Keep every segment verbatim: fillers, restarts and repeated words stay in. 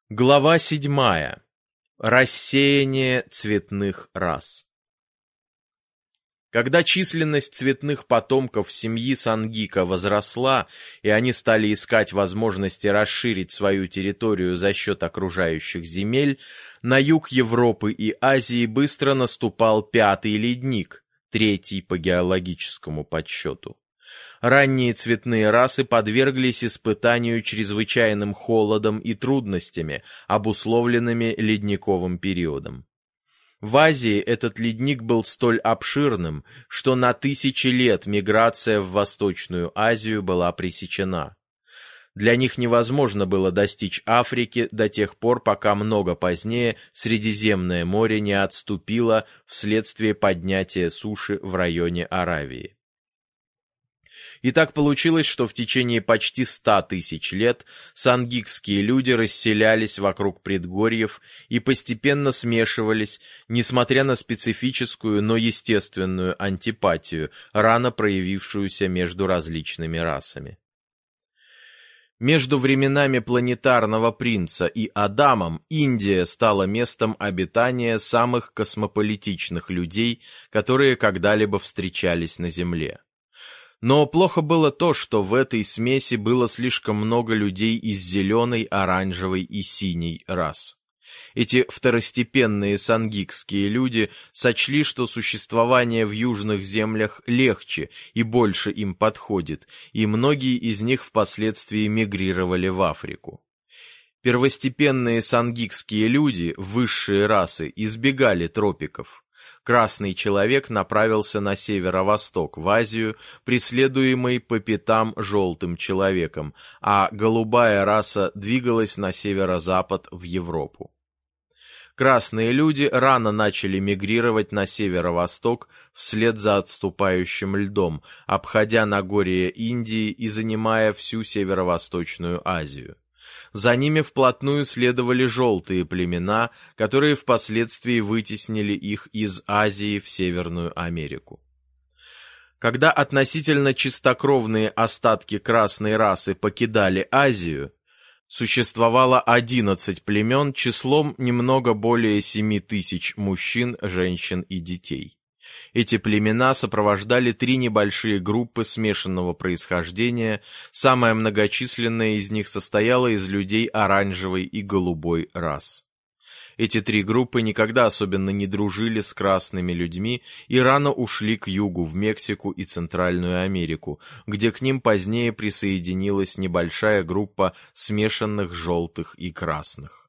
Глава седьмая. Рассеяние цветных рас. Когда численность цветных потомков семьи Сангика возросла, и они стали искать возможности расширить свою территорию за счет окружающих земель, на юг Европы и Азии быстро наступал пятый ледник, третий по геологическому подсчету. Ранние цветные расы подверглись испытанию чрезвычайным холодом и трудностями, обусловленными ледниковым периодом. В Азии этот ледник был столь обширным, что на тысячи лет миграция в Восточную Азию была пресечена. Для них невозможно было достичь Африки до тех пор, пока много позднее Средиземное море не отступило вследствие поднятия суши в районе Аравии. И так получилось, что в течение почти ста тысяч лет сангикские люди расселялись вокруг предгорьев и постепенно смешивались, несмотря на специфическую, но естественную антипатию, рано проявившуюся между различными расами. Между временами планетарного принца и Адамом Индия стала местом обитания самых космополитичных людей, которые когда-либо встречались на Земле. Но плохо было то, что в этой смеси было слишком много людей из зеленой, оранжевой и синей рас. Эти второстепенные сангикские люди сочли, что существование в южных землях легче и больше им подходит, и многие из них впоследствии мигрировали в Африку. Первостепенные сангикские люди, высшие расы, избегали тропиков. Красный человек направился на северо-восток, в Азию, преследуемый по пятам желтым человеком, а голубая раса двигалась на северо-запад, в Европу. Красные люди рано начали мигрировать на северо-восток вслед за отступающим льдом, обходя Нагорье Индии и занимая всю северо-восточную Азию. За ними вплотную следовали желтые племена, которые впоследствии вытеснили их из Азии в Северную Америку. Когда относительно чистокровные остатки красной расы покидали Азию, существовало одиннадцать племен числом немного более семи тысяч мужчин, женщин и детей. Эти племена сопровождали три небольшие группы смешанного происхождения, самая многочисленная из них состояла из людей оранжевой и голубой рас. Эти три группы никогда особенно не дружили с красными людьми и рано ушли к югу, в Мексику и Центральную Америку, где к ним позднее присоединилась небольшая группа смешанных желтых и красных.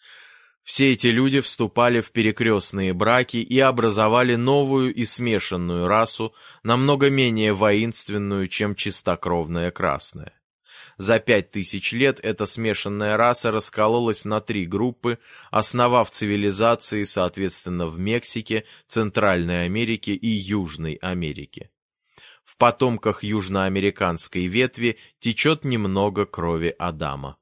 Все эти люди вступали в перекрестные браки и образовали новую и смешанную расу, намного менее воинственную, чем чистокровная красная. За пять тысяч лет эта смешанная раса раскололась на три группы, основав цивилизации, соответственно, в Мексике, Центральной Америке и Южной Америке. В потомках южноамериканской ветви течет немного крови Адама.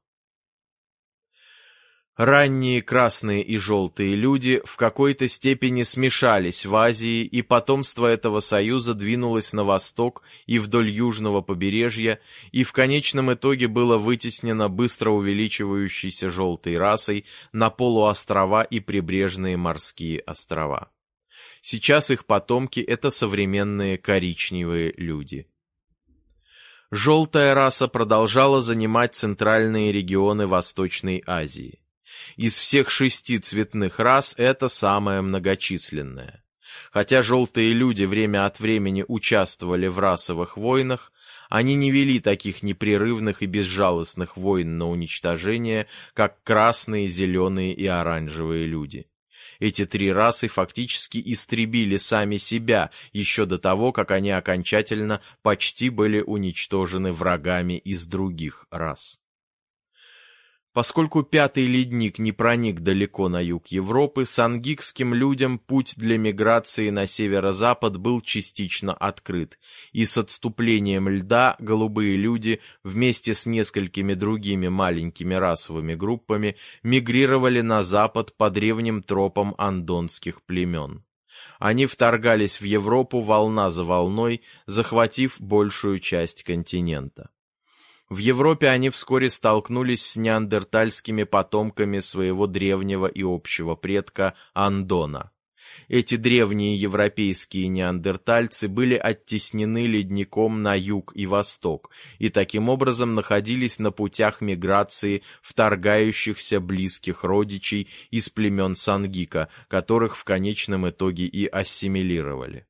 Ранние красные и желтые люди в какой-то степени смешались в Азии, и потомство этого союза двинулось на восток и вдоль южного побережья, и в конечном итоге было вытеснено быстро увеличивающейся желтой расой на полуострова и прибрежные морские острова. Сейчас их потомки — это современные коричневые люди. Желтая раса продолжала занимать центральные регионы Восточной Азии. Из всех шести цветных рас это самая многочисленная. Хотя желтые люди время от времени участвовали в расовых войнах, они не вели таких непрерывных и безжалостных войн на уничтожение, как красные, зеленые и оранжевые люди. Эти три расы фактически истребили сами себя еще до того, как они окончательно почти были уничтожены врагами из других рас. Поскольку пятый ледник не проник далеко на юг Европы, сангикским людям путь для миграции на северо-запад был частично открыт, и с отступлением льда голубые люди вместе с несколькими другими маленькими расовыми группами мигрировали на запад по древним тропам андонских племен. Они вторгались в Европу волна за волной, захватив большую часть континента. В Европе они вскоре столкнулись с неандертальскими потомками своего древнего и общего предка Андона. Эти древние европейские неандертальцы были оттеснены ледником на юг и восток и таким образом находились на путях миграции вторгающихся близких родичей из племен Сангика, которых в конечном итоге и ассимилировали.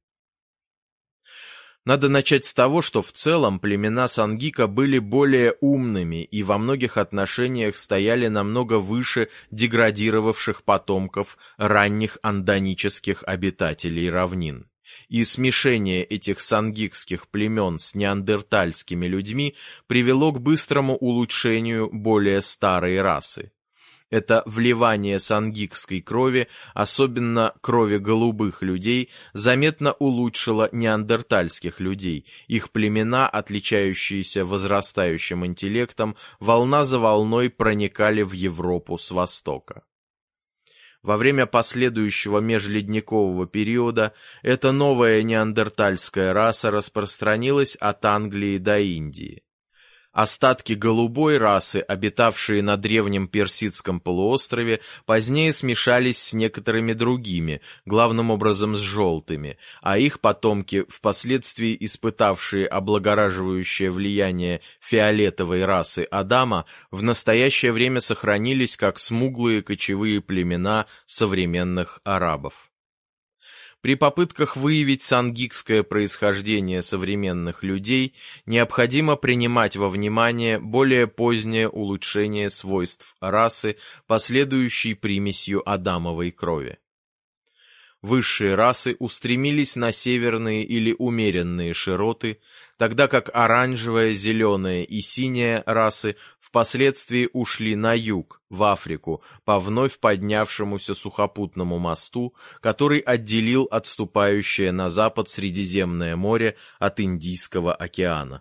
Надо начать с того, что в целом племена Сангика были более умными и во многих отношениях стояли намного выше деградировавших потомков ранних андонических обитателей равнин. И смешение этих сангикских племен с неандертальскими людьми привело к быстрому улучшению более старой расы. Это вливание сангикской крови, особенно крови голубых людей, заметно улучшило неандертальских людей. Их племена, отличающиеся возрастающим интеллектом, волна за волной проникали в Европу с востока. Во время последующего межледникового периода эта новая неандертальская раса распространилась от Англии до Индии. Остатки голубой расы, обитавшие на древнем Персидском полуострове, позднее смешались с некоторыми другими, главным образом с желтыми, а их потомки, впоследствии испытавшие облагораживающее влияние фиолетовой расы Адама, в настоящее время сохранились как смуглые кочевые племена современных арабов. При попытках выявить сангикское происхождение современных людей необходимо принимать во внимание более позднее улучшение свойств расы, последующей примесью адамовой крови. Высшие расы устремились на северные или умеренные широты, тогда как оранжевая, зеленая и синяя расы впоследствии ушли на юг, в Африку, по вновь поднявшемуся сухопутному мосту, который отделил отступающее на запад Средиземное море от Индийского океана.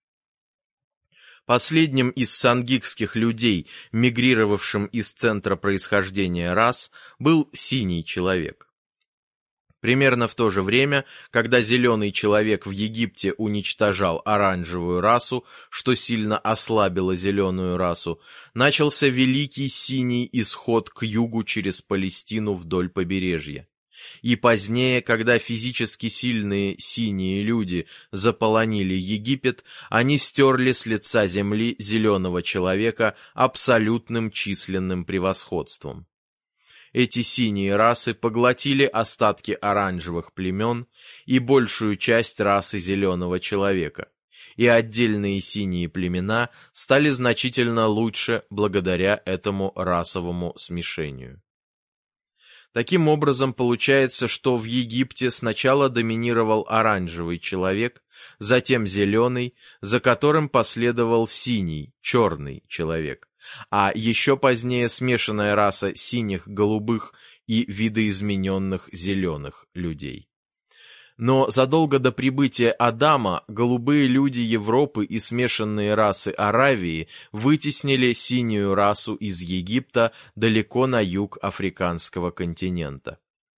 Последним из сангикских людей, мигрировавшим из центра происхождения рас, был синий человек. Примерно в то же время, когда зеленый человек в Египте уничтожал оранжевую расу, что сильно ослабило зеленую расу, начался великий синий исход к югу через Палестину вдоль побережья. И позднее, когда физически сильные синие люди заполонили Египет, они стерли с лица земли зеленого человека абсолютным численным превосходством. Эти синие расы поглотили остатки оранжевых племен и большую часть расы зеленого человека, и отдельные синие племена стали значительно лучше благодаря этому расовому смешению. Таким образом, получается, что в Египте сначала доминировал оранжевый человек, затем зеленый, за которым последовал синий, черный человек, а еще позднее смешанная раса синих, голубых и видоизмененных зеленых людей. Но задолго до прибытия Адама голубые люди Европы и смешанные расы Аравии вытеснили синюю расу из Египта далеко на юг африканского континента.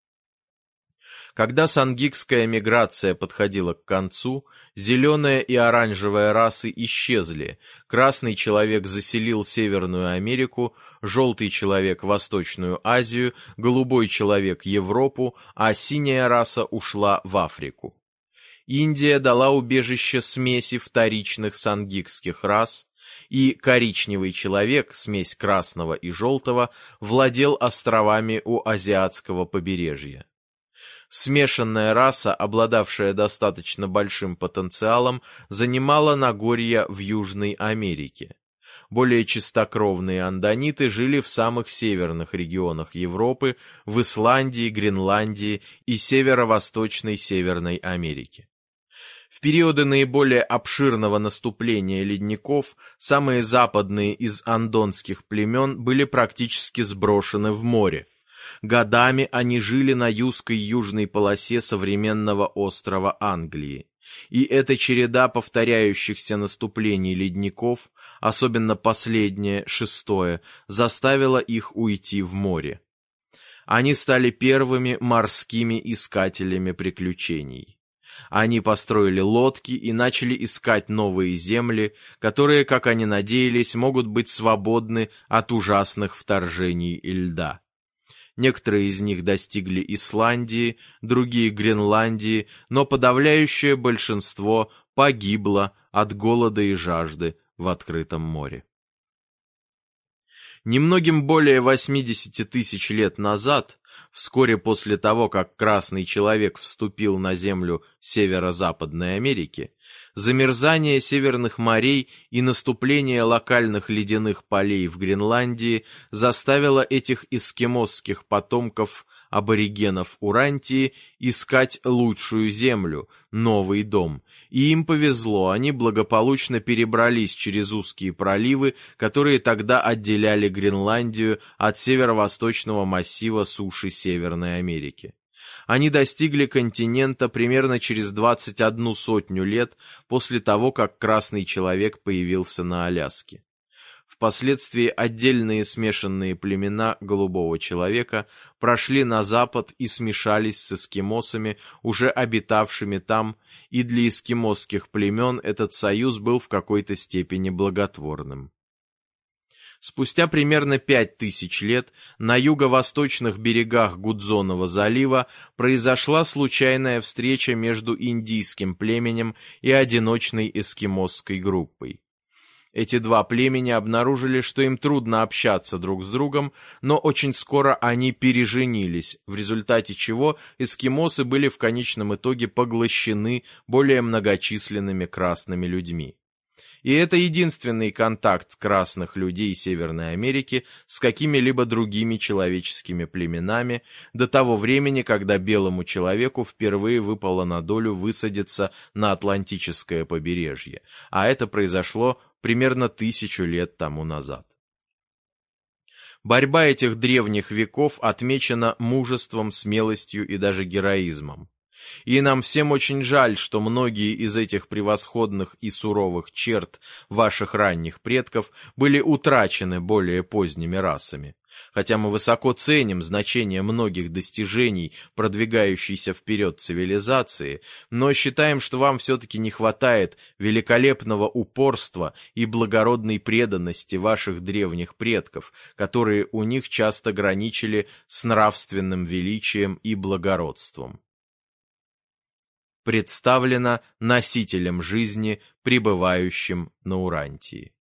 Когда сангикская миграция подходила к концу, зеленая и оранжевая расы исчезли, красный человек заселил Северную Америку, желтый человек — Восточную Азию, голубой человек — Европу, а синяя раса ушла в Африку. Индия дала убежище смеси вторичных сангикских рас, и коричневый человек, смесь красного и желтого, владел островами у азиатского побережья. Смешанная раса, обладавшая достаточно большим потенциалом, занимала Нагорья в Южной Америке. Более чистокровные андониты жили в самых северных регионах Европы, в Исландии, Гренландии и северо-восточной Северной Америке. В периоды наиболее обширного наступления ледников самые западные из андонских племен были практически сброшены в море. Годами они жили на южской южной полосе современного острова Англии. И эта череда повторяющихся наступлений ледников, особенно последнее, шестое, заставила их уйти в море. Они стали первыми морскими искателями приключений. Они построили лодки и начали искать новые земли, которые, как они надеялись, могут быть свободны от ужасных вторжений и льда. Некоторые из них достигли Исландии, другие — Гренландии, но подавляющее большинство погибло от голода и жажды в открытом море. Немногим более восьмидесяти тысяч лет назад, вскоре после того, как Красный Человек вступил на землю Северо-Западной Америки, замерзание северных морей и наступление локальных ледяных полей в Гренландии заставило этих эскимосских потомков аборигенов Урантии искать лучшую землю, новый дом. И им повезло, они благополучно перебрались через узкие проливы, которые тогда отделяли Гренландию от северо-восточного массива суши Северной Америки. Они достигли континента примерно через двадцать одну сотню лет после того, как Красный Человек появился на Аляске. Впоследствии отдельные смешанные племена Голубого Человека прошли на запад и смешались с эскимосами, уже обитавшими там, и для эскимосских племен этот союз был в какой-то степени благотворным. Спустя примерно пять тысяч лет на юго-восточных берегах Гудзонова залива произошла случайная встреча между индийским племенем и одиночной эскимосской группой. Эти два племени обнаружили, что им трудно общаться друг с другом, но очень скоро они переженились, в результате чего эскимосы были в конечном итоге поглощены более многочисленными красными людьми. И это единственный контакт красных людей Северной Америки с какими-либо другими человеческими племенами до того времени, когда белому человеку впервые выпало на долю высадиться на Атлантическое побережье, а это произошло примерно тысячу лет тому назад. Борьба этих древних веков отмечена мужеством, смелостью и даже героизмом. И нам всем очень жаль, что многие из этих превосходных и суровых черт ваших ранних предков были утрачены более поздними расами. Хотя мы высоко ценим значение многих достижений, продвигающейся вперед цивилизации, но считаем, что вам все-таки не хватает великолепного упорства и благородной преданности ваших древних предков, которые у них часто граничили с нравственным величием и благородством. Представлено носителем жизни, пребывающим на Урантии.